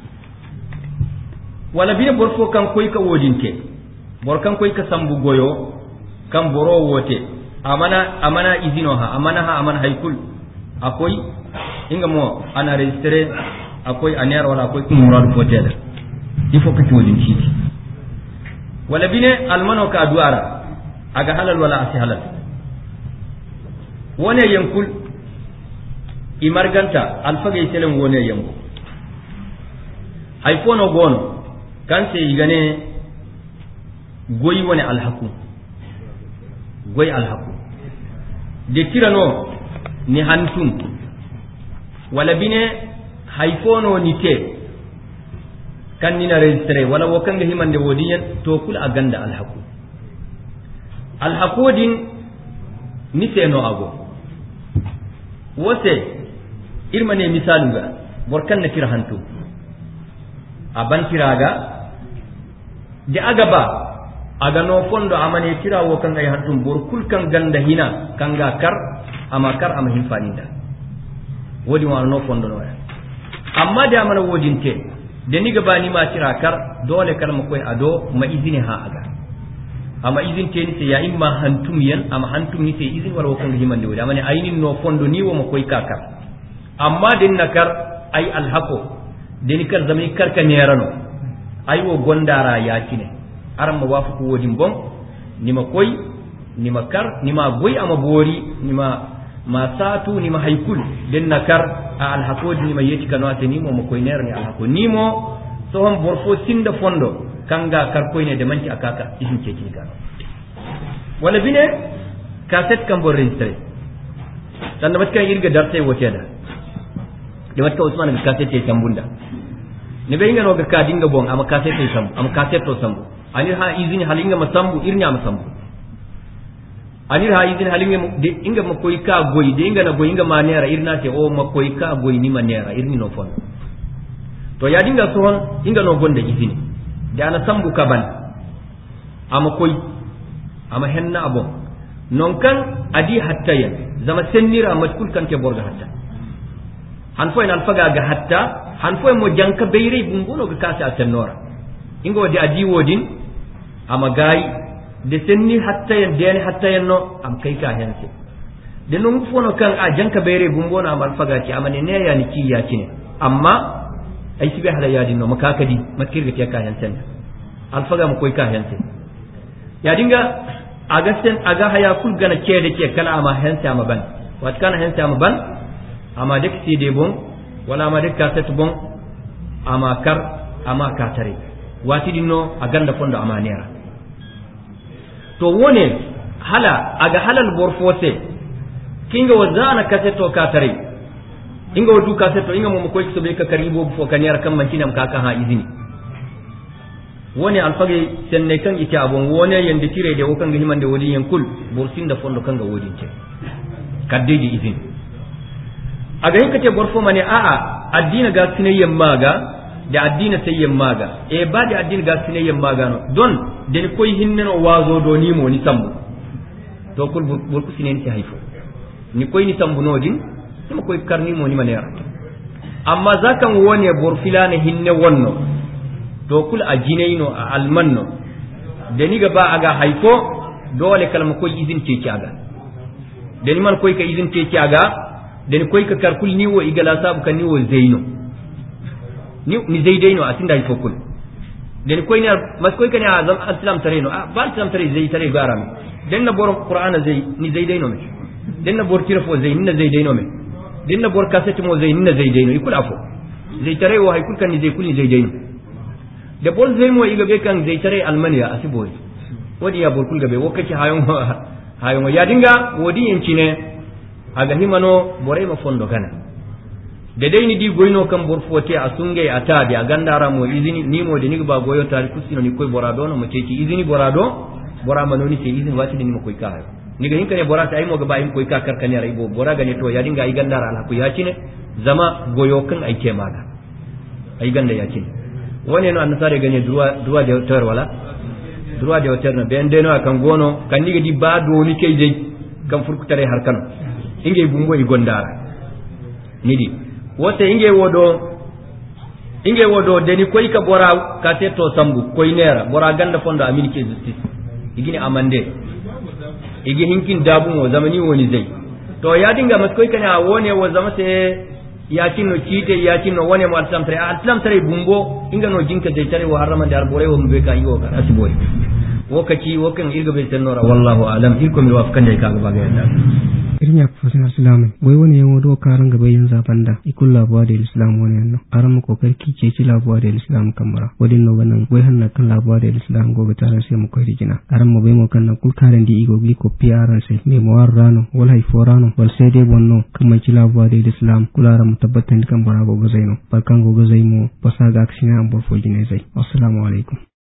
wala bine borfo kan koy ka wodinte borkan koy ka sambu goyo kan boro wote amana izino ha amana haykul akoy inga mo ana registre akoy aner wala akoy murad fotel il faut que tu wodin citi wala bine almano ka duara aga halal wala asi halal wone yankul imarganta alfagay selen wone yanku hayfono gono kan se yigane goyi wani alhaku goyi alhaku de tirano ni hantun wala bine haifono ni te kan nina registre wala wakanga himande wodiyan to kul aganda alhaku din ni seno ago wose irmane misaluga borkan na tira hantu aban tiraga de agaba aga no fondo amane tira wo kan ay hantum bor kul kan ganda hina kanga kar ama hinfaninda wodi wa no fondo no amma da amana wodinte da ni gaba ni ma tira kar dole kar mu koy ado ma izini ha aga amma izin te ni ya imma hantum yan amma hantum ni te izin war wo kan himande wodi amane aynin no fondo ni wo ma koy kakar amma din nakar ay alhaqo den kar zamai karka ne rano ay wo gondara yakine aram ma wafu ko wodin bon nima koy nima kar nima goy ama bori nima masatu nima haykul den nakar alhaqo nima yeti kano ateni mo koy ner ni alhaqo nimo so hon borfo sinda fondo kanga kar koy ne de manci akaka izin ceci ga wala bine cassette kan bor registre tan bat kan irga darte wote da de wat ka usman ga cassette e tambunda ne be inga no ga ka dinga bon ama cassette e sambu ama cassette to sambu anir ha izini halinga masambu irnya masambu anir ha izini halinga de inga makoy ka goyi de inga na goyi inga manera irna te o makoy ka goyi ni manera irni no fon to ya dinga sohon inga no gonda izini da ana sambu kaban ama koy ama henna abo non kan adi hatta ya zama sennira matkul kan ke borga hatta han fo en alfaga ga hatta han fo mo janka beyre bumbuno ga kasa sennora ingo de adi wodin ama gayi de senni hatta yen deni hatta yen no am kai ka hense de non fono kan a janka beyre bumbono am alfaga ci amane ne ya ni ci ya ci ne amma ay sibe hala yadi no makakadi matkirga te ka hense alfaga mo koy ka hense ya dinga agasten aga haya kul gana cede ce kala ama hense ama ban wat kana hense ama ban ama dek de bon wala ama dek kaset bon ama kar ama katare wati dinno aganda fondo ama nera to wone hala aga halal borfose kinga wazana kaseto katare inga wadu kaseto inga mo koy so be ka karibo fo kanera kam mantinam kaka ha izini woni alfage senne kan ite abon wone yende tire de wokan ga himande wodi yen kul bursinda fondo kanga wodi te kaddeji izin aga hinkate borfo mane a addina ga sinayyan maga da addina sayyan maga e ba da addina ga sinayyan maga no don den koy hinneno wazo do ni mo ni sambu to kul burku sinen ti haifo ni koy ni sambu nodin ni koy karni mo ni manera amma zakan wone borfilane hinne wonno to kul a jinaino a almanno da ni gaba aga haifo dole kalma koy izin ce aga da ni man koy ka izin ce aga da ni koy ka karkul ni wo igala sabu kan ni wo zaino ni zaidaino a tinda haifo kul da ni koy ne mas koy kan azam islam tareno ba islam tare zai tare garam dan na bor qur'ana zai ni zaidaino me dan na bor tirafo zai ni zaidaino me dan na bor kasati mo zai ni zaidaino ikul afo zai tare wo haikul kan ni zai kul ni zaidaino da bol zai mo iga be kan zai tare almaniya asiboy wodi ya bol kul gabe wokaci hayon ya dinga wodi yanci ne aga himano bore ma fondo kana da dai ni di goyno kan bor fote asunge ata bi agandara mo izini ni mo de ni ba goyo tari kusino ni koy borado no mo ceci izini borado bora manoni se izini wati ni mo koy ka ni ga hinka ne bora ta ay mo ga ba im koy ka karkane rai bo bora ga ne to ya dinga ay gandara ala ku ya cine zama goyo kan ay ke maga ay ganda ya cine woni no annasare gane duwa de hotel wala duwa de hotel no ben deno kan gono kan diga di ba do ni kay dai kan furkutare har kan inge bumbo i gondara nidi wote inge wodo deni koy ka bora ka teto sambu koy nera bora ganda fondo amin ke justice igini amande igi hinkin dabu mo zamani woni zai to ya dinga mas koy kana wone wo zamate yakin no cite yakin no wone mo aslam tare bumbo inga no jinka de tare wa harama dar bore wo mbe ka yiwo ka asiboy wokaci wokan irga be tanora wallahu alam irko mi wafkan dai kaga baga yanda irnya professional islam boy woni yemo do karanga bayin zabanda ikul labuwa da islam woni anno aram ko karki ce ci labuwa da islam kamara wadin no ganan boy hanna kan labuwa da islam go betara sai mu koy rigina aram mo be mo kan na kul karen di igo gli ko piaran sai me mo warrano wal hay forano wal sai de bonno kamman ci labuwa da islam kularam tabbatan kan bara go zaino barkan go zaimo pasaga aksina am bo fo jine zai assalamu alaikum